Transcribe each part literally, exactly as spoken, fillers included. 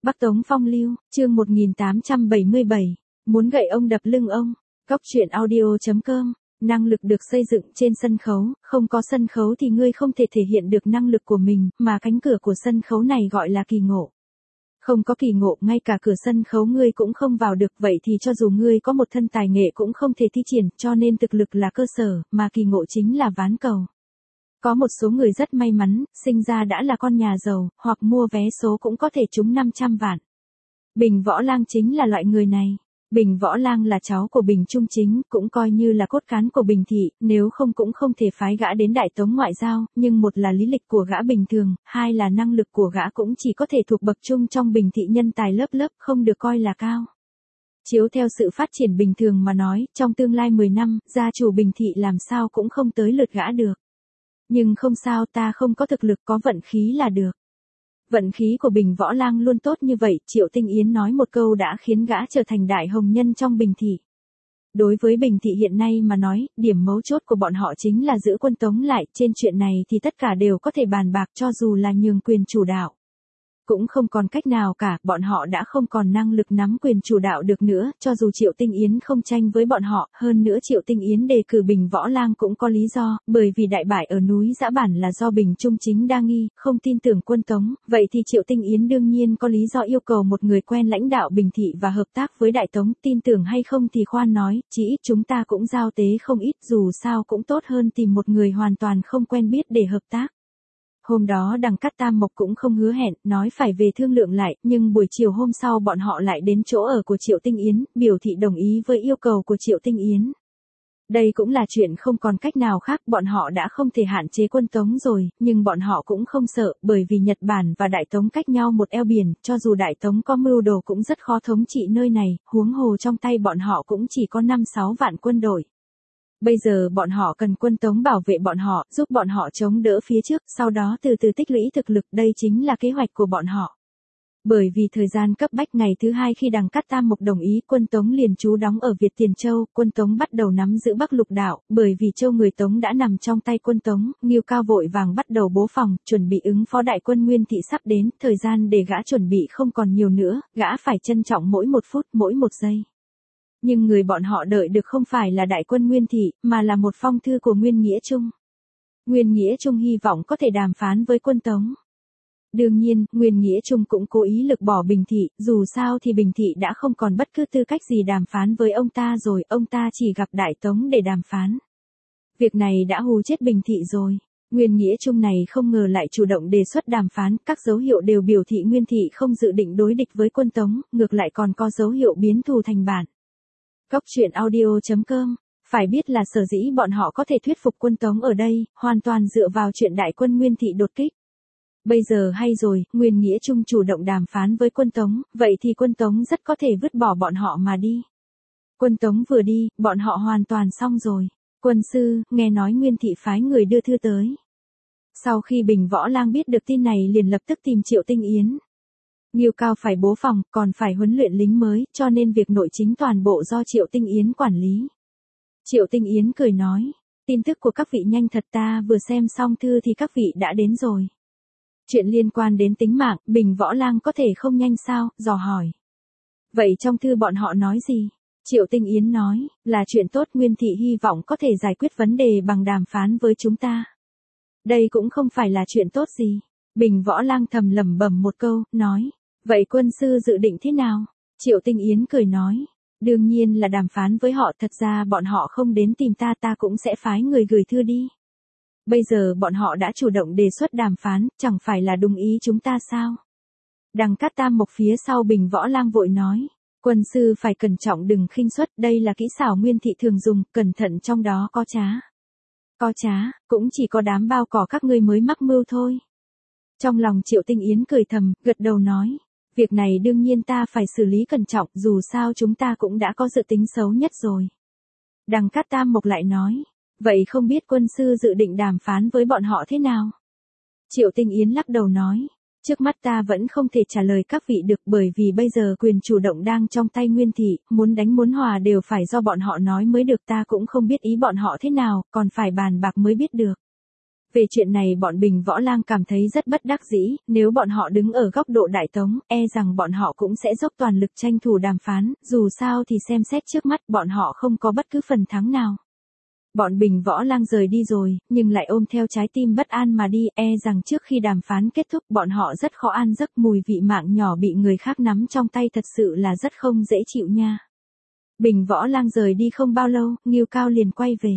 Bắc Tống Phong Lưu, chương một nghìn tám trăm bảy mươi bảy, muốn gậy ông đập lưng ông. Góc truyện audio.com, năng lực được xây dựng trên sân khấu, không có sân khấu thì ngươi không thể thể hiện được năng lực của mình, mà cánh cửa của sân khấu này gọi là kỳ ngộ. Không có kỳ ngộ, ngay cả cửa sân khấu ngươi cũng không vào được, vậy thì cho dù ngươi có một thân tài nghệ cũng không thể thi triển, cho nên thực lực là cơ sở, mà kỳ ngộ chính là ván cầu. Có một số người rất may mắn, sinh ra đã là con nhà giàu, hoặc mua vé số cũng có thể trúng năm trăm vạn. Bình Võ Lang chính là loại người này. Bình Võ Lang là cháu của Bình Trung Chính, cũng coi như là cốt cán của Bình Thị, nếu không cũng không thể phái gã đến Đại Tống ngoại giao, nhưng một là lý lịch của gã bình thường, hai là năng lực của gã cũng chỉ có thể thuộc bậc trung trong Bình Thị nhân tài lớp lớp, không được coi là cao. Chiếu theo sự phát triển bình thường mà nói, trong tương lai mười năm, gia chủ Bình Thị làm sao cũng không tới lượt gã được. Nhưng không sao, ta không có thực lực, có vận khí là được. Vận khí của Bình Võ Lang luôn tốt như vậy, Triệu Tinh Yến nói một câu đã khiến gã trở thành đại hồng nhân trong Bình Thị. Đối với Bình Thị hiện nay mà nói, điểm mấu chốt của bọn họ chính là giữ quân Tống lại, trên chuyện này thì tất cả đều có thể bàn bạc cho dù là nhường quyền chủ đạo. Cũng không còn cách nào cả, bọn họ đã không còn năng lực nắm quyền chủ đạo được nữa, cho dù Triệu Tinh Yến không tranh với bọn họ, hơn nữa Triệu Tinh Yến đề cử Bình Võ Lang cũng có lý do, bởi vì đại bại ở núi Dã Bản là do Bình Trung Chính đa nghi, không tin tưởng quân Tống, vậy thì Triệu Tinh Yến đương nhiên có lý do yêu cầu một người quen lãnh đạo Bình Thị và hợp tác với Đại Tống, tin tưởng hay không thì khoan nói, chỉ ít chúng ta cũng giao tế không ít, dù sao cũng tốt hơn tìm một người hoàn toàn không quen biết để hợp tác. Hôm đó Đằng Cát Tam Mộc cũng không hứa hẹn, nói phải về thương lượng lại, nhưng buổi chiều hôm sau bọn họ lại đến chỗ ở của Triệu Tinh Yến, biểu thị đồng ý với yêu cầu của Triệu Tinh Yến. Đây cũng là chuyện không còn cách nào khác, bọn họ đã không thể hạn chế quân Tống rồi, nhưng bọn họ cũng không sợ, bởi vì Nhật Bản và Đại Tống cách nhau một eo biển, cho dù Đại Tống có mưu đồ cũng rất khó thống trị nơi này, huống hồ trong tay bọn họ cũng chỉ có năm sáu vạn quân đội. Bây giờ bọn họ cần quân Tống bảo vệ bọn họ, giúp bọn họ chống đỡ phía trước, sau đó từ từ tích lũy thực lực, đây chính là kế hoạch của bọn họ. Bởi vì thời gian cấp bách, ngày thứ hai khi Đằng Cát Tam Mộc đồng ý, quân Tống liền trú đóng ở Việt Tiền Châu, quân Tống bắt đầu nắm giữ Bắc Lục Đạo, bởi vì châu người Tống đã nằm trong tay quân Tống, Ngưu Cao vội vàng bắt đầu bố phòng, chuẩn bị ứng phó đại quân Nguyên Thị sắp đến, thời gian để gã chuẩn bị không còn nhiều nữa, gã phải trân trọng mỗi một phút, mỗi một giây. Nhưng người bọn họ đợi được không phải là đại quân Nguyên Thị, mà là một phong thư của Nguyên Nghĩa Trung. Nguyên Nghĩa Trung hy vọng có thể đàm phán với quân Tống. Đương nhiên, Nguyên Nghĩa Trung cũng cố ý lược bỏ Bình Thị, dù sao thì Bình Thị đã không còn bất cứ tư cách gì đàm phán với ông ta rồi, ông ta chỉ gặp Đại Tống để đàm phán. Việc này đã hù chết Bình Thị rồi. Nguyên Nghĩa Trung này không ngờ lại chủ động đề xuất đàm phán, các dấu hiệu đều biểu thị Nguyên Thị không dự định đối địch với quân Tống, ngược lại còn có dấu hiệu biến thù thành bạn. Góc truyện audio.com, phải biết là sở dĩ bọn họ có thể thuyết phục quân Tống ở đây, hoàn toàn dựa vào chuyện đại quân Nguyên Thị đột kích. Bây giờ hay rồi, Nguyên Nghĩa Trung chủ động đàm phán với quân Tống, vậy thì quân Tống rất có thể vứt bỏ bọn họ mà đi. Quân Tống vừa đi, bọn họ hoàn toàn xong rồi. Quân sư, nghe nói Nguyên Thị phái người đưa thư tới. Sau khi Bình Võ Lang biết được tin này liền lập tức tìm Triệu Tinh Yến. Ngưu Cao phải bố phòng, còn phải huấn luyện lính mới, cho nên việc nội chính toàn bộ do Triệu Tinh Yến quản lý. Triệu Tinh Yến cười nói, tin tức của các vị nhanh thật, ta vừa xem xong thư thì các vị đã đến rồi. Chuyện liên quan đến tính mạng, Bình Võ Lang có thể không nhanh sao, dò hỏi. Vậy trong thư bọn họ nói gì? Triệu Tinh Yến nói, là chuyện tốt, Nguyên Thị hy vọng có thể giải quyết vấn đề bằng đàm phán với chúng ta. Đây cũng không phải là chuyện tốt gì. Bình Võ Lang thầm lẩm bẩm một câu, nói. Vậy quân sư dự định thế nào? Triệu Tinh Yến cười nói. Đương nhiên là đàm phán với họ, thật ra bọn họ không đến tìm ta, ta cũng sẽ phái người gửi thư đi. Bây giờ bọn họ đã chủ động đề xuất đàm phán, chẳng phải là đúng ý chúng ta sao? Đằng Cát Tam Mộc phía sau Bình Võ Lang vội nói. Quân sư phải cẩn trọng, đừng khinh suất, đây là kỹ xảo Nguyên Thị thường dùng, cẩn thận trong đó có trá. Có trá, cũng chỉ có đám bao cỏ các ngươi mới mắc mưu thôi. Trong lòng Triệu Tinh Yến cười thầm, gật đầu nói. Việc này đương nhiên ta phải xử lý cẩn trọng, dù sao chúng ta cũng đã có dự tính xấu nhất rồi. Đằng Cát Tam Mộc lại nói. Vậy không biết quân sư dự định đàm phán với bọn họ thế nào? Triệu Tinh Yến lắc đầu nói. Trước mắt ta vẫn không thể trả lời các vị được, bởi vì bây giờ quyền chủ động đang trong tay Nguyên Thị, muốn đánh muốn hòa đều phải do bọn họ nói mới được, ta cũng không biết ý bọn họ thế nào, còn phải bàn bạc mới biết được. Về chuyện này bọn Bình Võ Lang cảm thấy rất bất đắc dĩ, nếu bọn họ đứng ở góc độ Đại Tống, e rằng bọn họ cũng sẽ dốc toàn lực tranh thủ đàm phán, dù sao thì xem xét trước mắt bọn họ không có bất cứ phần thắng nào. Bọn Bình Võ Lang rời đi rồi, nhưng lại ôm theo trái tim bất an mà đi, e rằng trước khi đàm phán kết thúc bọn họ rất khó an giấc, mùi vị mạng nhỏ bị người khác nắm trong tay thật sự là rất không dễ chịu nha. Bình Võ Lang rời đi không bao lâu, Ngưu Cao liền quay về.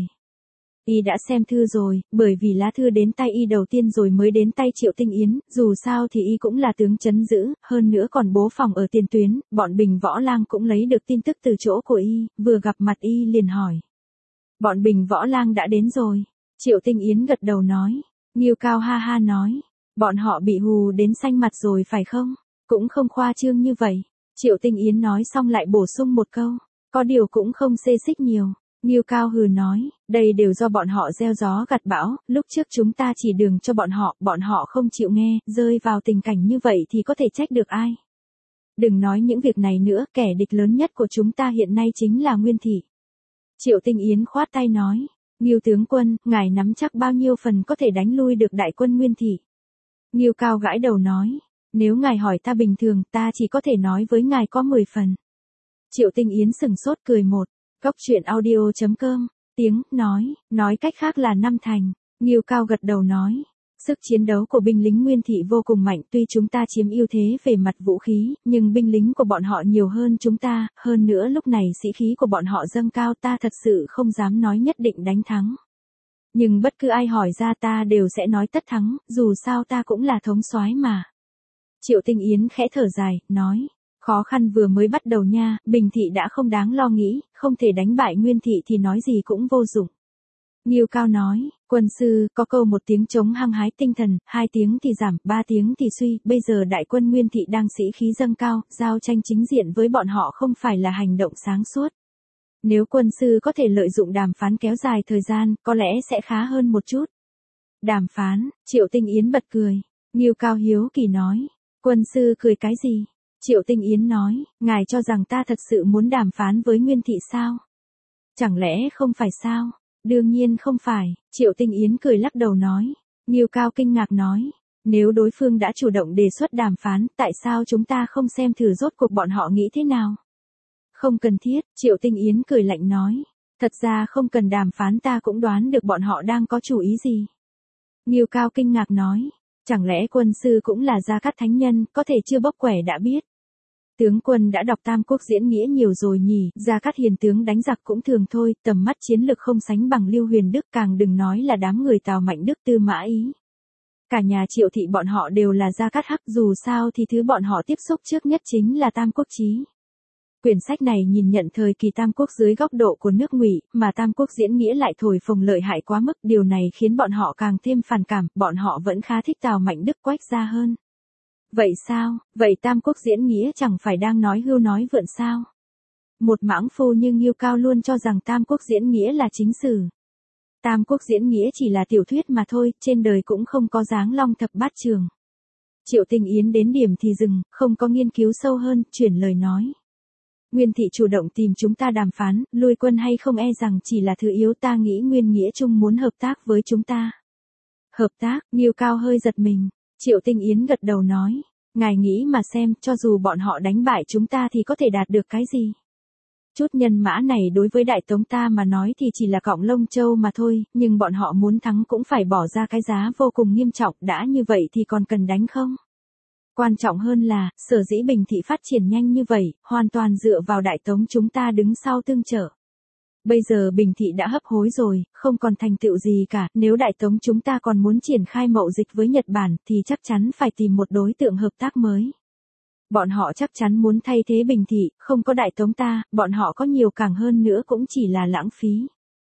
Y đã xem thư rồi, bởi vì lá thư đến tay Y đầu tiên rồi mới đến tay Triệu Tinh Yến, dù sao thì Y cũng là tướng trấn giữ, hơn nữa còn bố phòng ở tiền tuyến, bọn Bình Võ Lang cũng lấy được tin tức từ chỗ của Y, vừa gặp mặt Y liền hỏi. Bọn Bình Võ Lang đã đến rồi. Triệu Tinh Yến gật đầu nói. Ngưu Cao ha ha nói. Bọn họ bị hù đến xanh mặt rồi phải không? Cũng không khoa trương như vậy. Triệu Tinh Yến nói xong lại bổ sung một câu. Có điều cũng không xê xích nhiều. Ngưu Cao hừ nói. Đây đều do bọn họ gieo gió gặt bão. Lúc trước chúng ta chỉ đường cho bọn họ. Bọn họ không chịu nghe. Rơi vào tình cảnh như vậy thì có thể trách được ai? Đừng nói những việc này nữa. Kẻ địch lớn nhất của chúng ta hiện nay chính là Nguyên Thị. Triệu Tinh Yến khoát tay nói, Ngưu tướng quân, ngài nắm chắc bao nhiêu phần có thể đánh lui được đại quân Nguyên Thị. Ngưu Cao gãi đầu nói, nếu ngài hỏi ta bình thường, ta chỉ có thể nói với ngài có mười phần. Triệu Tinh Yến sừng sốt cười một, Cốc truyện audio chấm com, tiếng, nói, nói cách khác là năm thành. Ngưu Cao gật đầu nói, sức chiến đấu của binh lính Nguyên Thị vô cùng mạnh, tuy chúng ta chiếm ưu thế về mặt vũ khí, nhưng binh lính của bọn họ nhiều hơn chúng ta, hơn nữa lúc này sĩ khí của bọn họ dâng cao, ta thật sự không dám nói nhất định đánh thắng. Nhưng bất cứ ai hỏi ra ta đều sẽ nói tất thắng, dù sao ta cũng là thống soái mà. Triệu Tinh Yến khẽ thở dài, nói, khó khăn vừa mới bắt đầu nha, Bình Thị đã không đáng lo nghĩ, không thể đánh bại Nguyên Thị thì nói gì cũng vô dụng. Ngưu Cao nói, quân sư, có câu một tiếng chống hăng hái tinh thần, hai tiếng thì giảm, ba tiếng thì suy, bây giờ đại quân Nguyên Thị đang sĩ khí dâng cao, giao tranh chính diện với bọn họ không phải là hành động sáng suốt. Nếu quân sư có thể lợi dụng đàm phán kéo dài thời gian, có lẽ sẽ khá hơn một chút. Đàm phán, Triệu Tinh Yến bật cười. Ngưu Cao hiếu kỳ nói, quân sư cười cái gì? Triệu Tinh Yến nói, ngài cho rằng ta thật sự muốn đàm phán với Nguyên Thị sao? Chẳng lẽ không phải sao? Đương nhiên không phải, Triệu Tinh Yến cười lắc đầu nói. Ngưu Cao kinh ngạc nói, nếu đối phương đã chủ động đề xuất đàm phán, tại sao chúng ta không xem thử rốt cuộc bọn họ nghĩ thế nào? Không cần thiết, Triệu Tinh Yến cười lạnh nói. Thật ra không cần đàm phán ta cũng đoán được bọn họ đang có chủ ý gì. Ngưu Cao kinh ngạc nói, chẳng lẽ quân sư cũng là Gia Cát thánh nhân, có thể chưa bốc quẻ đã biết. Tướng quân đã đọc Tam Quốc diễn nghĩa nhiều rồi nhỉ, Gia Cát hiền tướng đánh giặc cũng thường thôi, tầm mắt chiến lược không sánh bằng Lưu Huyền Đức, càng đừng nói là đám người Tào Mạnh Đức Tư Mã Ý. Cả nhà Triệu thị bọn họ đều là Gia Cát hắc, dù sao thì thứ bọn họ tiếp xúc trước nhất chính là Tam Quốc chí. Quyển sách này nhìn nhận thời kỳ Tam Quốc dưới góc độ của nước Ngụy, mà Tam Quốc diễn nghĩa lại thổi phồng lợi hại quá mức, điều này khiến bọn họ càng thêm phản cảm, bọn họ vẫn khá thích Tào Mạnh Đức Quách gia hơn. Vậy sao, vậy Tam Quốc diễn nghĩa chẳng phải đang nói hưu nói vượn sao? Một mãng phu như Ngưu Cao luôn cho rằng Tam Quốc diễn nghĩa là chính sử. Tam Quốc diễn nghĩa chỉ là tiểu thuyết mà thôi, trên đời cũng không có Giáng Long thập bát trường. Triệu Tinh Yến đến điểm thì dừng, không có nghiên cứu sâu hơn, chuyển lời nói. Nguyên Thị chủ động tìm chúng ta đàm phán, lui quân hay không e rằng chỉ là thứ yếu, ta nghĩ Nguyên Nghĩa Trung muốn hợp tác với chúng ta. Hợp tác, Ngưu Cao hơi giật mình. Triệu Tinh Yến gật đầu nói, ngài nghĩ mà xem, cho dù bọn họ đánh bại chúng ta thì có thể đạt được cái gì? Chút nhân mã này đối với Đại Tống ta mà nói thì chỉ là cọng lông châu mà thôi, nhưng bọn họ muốn thắng cũng phải bỏ ra cái giá vô cùng nghiêm trọng, đã như vậy thì còn cần đánh không? Quan trọng hơn là, sở dĩ Bình Thị phát triển nhanh như vậy, hoàn toàn dựa vào Đại Tống chúng ta đứng sau tương trợ. Bây giờ Bình Thị đã hấp hối rồi, không còn thành tựu gì cả, nếu Đại Tống chúng ta còn muốn triển khai mậu dịch với Nhật Bản thì chắc chắn phải tìm một đối tượng hợp tác mới. Bọn họ chắc chắn muốn thay thế Bình Thị, không có Đại Tống ta, bọn họ có nhiều càng hơn nữa cũng chỉ là lãng phí.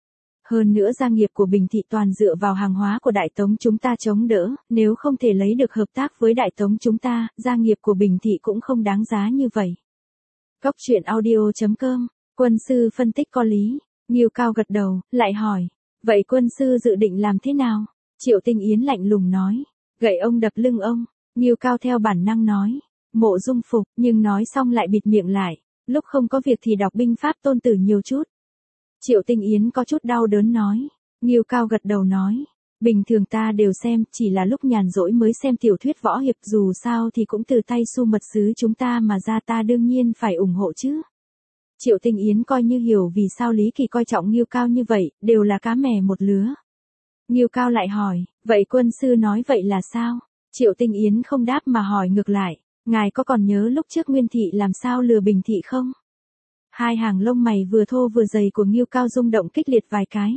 Hơn nữa gia nghiệp của Bình Thị toàn dựa vào hàng hóa của Đại Tống chúng ta chống đỡ, nếu không thể lấy được hợp tác với Đại Tống chúng ta, gia nghiệp của Bình Thị cũng không đáng giá như vậy. Cốc truyện audio chấm com, quân sư phân tích có lý. Ngưu Cao gật đầu, lại hỏi, vậy quân sư dự định làm thế nào? Triệu Tinh Yến lạnh lùng nói, gậy ông đập lưng ông. Ngưu Cao theo bản năng nói, Mộ Dung Phục, nhưng nói xong lại bịt miệng lại, lúc không có việc thì đọc binh pháp Tôn Tử nhiều chút. Triệu Tinh Yến có chút đau đớn nói, Ngưu Cao gật đầu nói, Bình thường ta đều xem, chỉ là lúc nhàn rỗi mới xem tiểu thuyết võ hiệp, dù sao thì cũng từ tay Su mật sứ chúng ta mà ra, ta đương nhiên phải ủng hộ chứ. Triệu Tinh Yến coi như hiểu vì sao Lý Kỳ coi trọng Ngưu Cao như vậy, đều là cá mè một lứa. Ngưu Cao lại hỏi, vậy quân sư nói vậy là sao? Triệu Tinh Yến không đáp mà hỏi ngược lại, ngài có còn nhớ lúc trước Nguyên Thị làm sao lừa Bình Thị không? Hai hàng lông mày vừa thô vừa dày của Ngưu Cao rung động kịch liệt vài cái.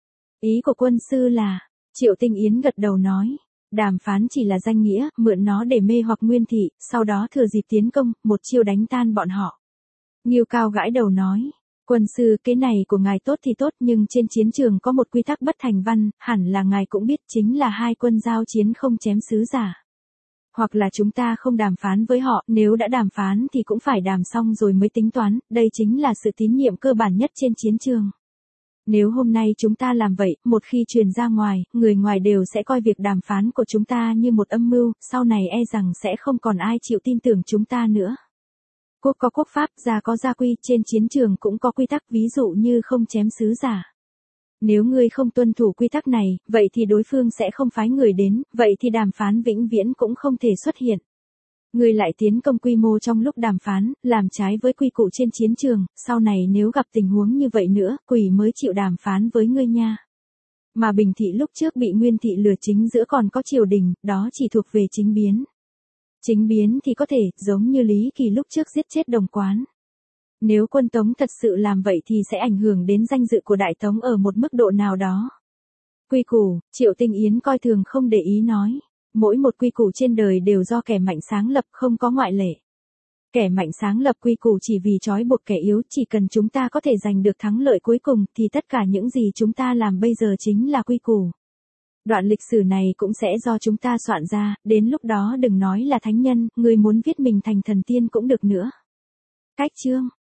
Ý của quân sư là, Triệu Tinh Yến gật đầu nói, đàm phán chỉ là danh nghĩa, mượn nó để mê hoặc Nguyên Thị, sau đó thừa dịp tiến công, một chiêu đánh tan bọn họ. Ngưu Cao gãi đầu nói, quân sư, cái này của ngài tốt thì tốt, nhưng trên chiến trường có một quy tắc bất thành văn, hẳn là ngài cũng biết, chính là hai quân giao chiến không chém sứ giả. Hoặc là chúng ta không đàm phán với họ, nếu đã đàm phán thì cũng phải đàm xong rồi mới tính toán, đây chính là sự tín nhiệm cơ bản nhất trên chiến trường. Nếu hôm nay chúng ta làm vậy, một khi truyền ra ngoài, người ngoài đều sẽ coi việc đàm phán của chúng ta như một âm mưu, sau này e rằng sẽ không còn ai chịu tin tưởng chúng ta nữa. Quốc có quốc pháp, gia có gia quy, trên chiến trường cũng có quy tắc, ví dụ như không chém sứ giả. Nếu ngươi không tuân thủ quy tắc này, vậy thì đối phương sẽ không phái người đến, vậy thì đàm phán vĩnh viễn cũng không thể xuất hiện. Ngươi lại tiến công quy mô trong lúc đàm phán, làm trái với quy củ trên chiến trường, sau này nếu gặp tình huống như vậy nữa, quỷ mới chịu đàm phán với ngươi nha. Mà Bình Thị lúc trước bị Nguyên Thị lừa, chính giữa còn có triều đình, đó chỉ thuộc về chính biến. Chính biến thì có thể, giống như Lý Kỳ lúc trước giết chết Đồng Quán. Nếu quân Tống thật sự làm vậy thì sẽ ảnh hưởng đến danh dự của Đại Tống ở một mức độ nào đó. Quy củ, Triệu Tinh Yến coi thường không để ý nói. Mỗi một quy củ trên đời đều do kẻ mạnh sáng lập, không có ngoại lệ. Kẻ mạnh sáng lập quy củ chỉ vì trói buộc kẻ yếu, chỉ cần chúng ta có thể giành được thắng lợi cuối cùng thì tất cả những gì chúng ta làm bây giờ chính là quy củ. Đoạn lịch sử này cũng sẽ do chúng ta soạn ra, đến lúc đó đừng nói là thánh nhân, người muốn viết mình thành thần tiên cũng được nữa. Cách chương